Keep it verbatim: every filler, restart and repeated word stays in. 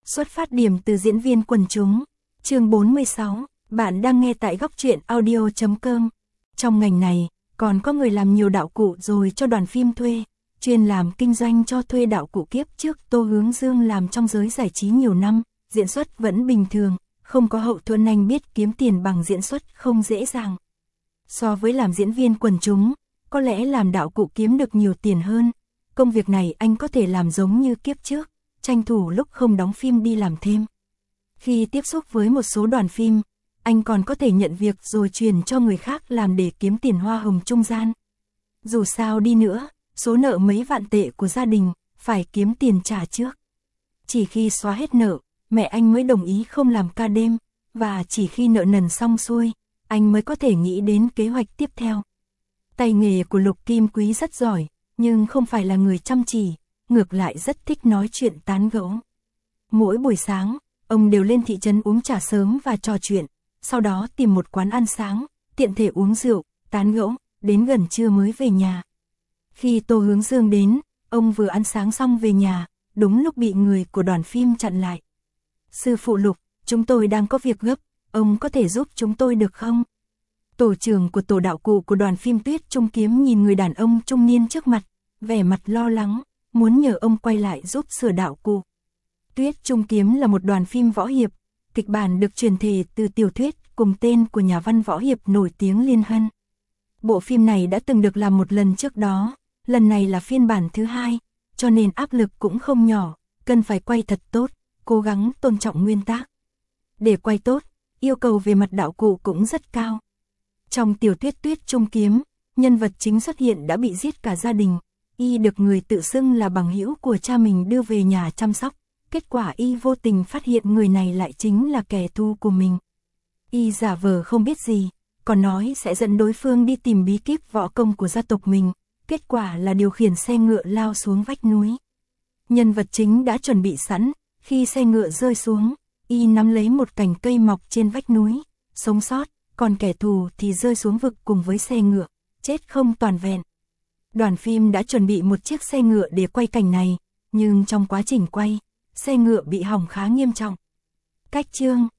Xuất phát điểm từ diễn viên quần chúng. Chương bốn mươi sáu, bạn đang nghe tại góc truyện audio chấm com. Trong ngành này, còn có người làm nhiều đạo cụ rồi cho đoàn phim thuê, chuyên làm kinh doanh cho thuê đạo cụ. Kiếp trước Tô Hướng Dương làm trong giới giải trí nhiều năm, diễn xuất vẫn bình thường, không có hậu thuẫn. Anh biết kiếm tiền bằng diễn xuất không dễ dàng. So với làm diễn viên quần chúng, có lẽ làm đạo cụ kiếm được nhiều tiền hơn. Công việc này anh có thể làm giống như kiếp trước, tranh thủ lúc không đóng phim đi làm thêm. Khi tiếp xúc với một số đoàn phim, anh còn có thể nhận việc rồi truyền cho người khác làm để kiếm tiền hoa hồng trung gian. Dù sao đi nữa, số nợ mấy vạn tệ của gia đình, phải kiếm tiền trả trước. Chỉ khi xóa hết nợ, mẹ anh mới đồng ý không làm ca đêm, và chỉ khi nợ nần xong xuôi, anh mới có thể nghĩ đến kế hoạch tiếp theo. Tay nghề của Lục Kim Quý rất giỏi, nhưng không phải là người chăm chỉ, ngược lại rất thích nói chuyện tán gẫu. Mỗi buổi sáng, ông đều lên thị trấn uống trà sớm và trò chuyện, sau đó tìm một quán ăn sáng, tiện thể uống rượu, tán gẫu, đến gần trưa mới về nhà. Khi Tô Hướng Dương đến, ông vừa ăn sáng xong về nhà, đúng lúc bị người của đoàn phim chặn lại. Sư phụ Lục, chúng tôi đang có việc gấp, ông có thể giúp chúng tôi được không? Tổ trưởng của tổ đạo cụ của đoàn phim Tuyết Trung Kiếm nhìn người đàn ông trung niên trước mặt, vẻ mặt lo lắng, muốn nhờ ông quay lại giúp sửa đạo cụ. Tuyết Trung Kiếm là một đoàn phim võ hiệp, kịch bản được truyền thể từ tiểu thuyết cùng tên của nhà văn võ hiệp nổi tiếng Liên Hân. Bộ phim này đã từng được làm một lần trước đó, lần này là phiên bản thứ hai, cho nên áp lực cũng không nhỏ, cần phải quay thật tốt, cố gắng tôn trọng nguyên tác. Để quay tốt, yêu cầu về mặt đạo cụ cũng rất cao. Trong tiểu thuyết Tuyết Trung Kiếm, nhân vật chính xuất hiện đã bị giết cả gia đình, y được người tự xưng là bằng hữu của cha mình đưa về nhà chăm sóc, kết quả y vô tình phát hiện người này lại chính là kẻ thù của mình. Y giả vờ không biết gì, còn nói sẽ dẫn đối phương đi tìm bí kíp võ công của gia tộc mình, kết quả là điều khiển xe ngựa lao xuống vách núi. Nhân vật chính đã chuẩn bị sẵn, khi xe ngựa rơi xuống, y nắm lấy một cành cây mọc trên vách núi, sống sót, còn kẻ thù thì rơi xuống vực cùng với xe ngựa, chết không toàn vẹn. Đoàn phim đã chuẩn bị một chiếc xe ngựa để quay cảnh này, nhưng trong quá trình quay, xe ngựa bị hỏng khá nghiêm trọng. Cách chương,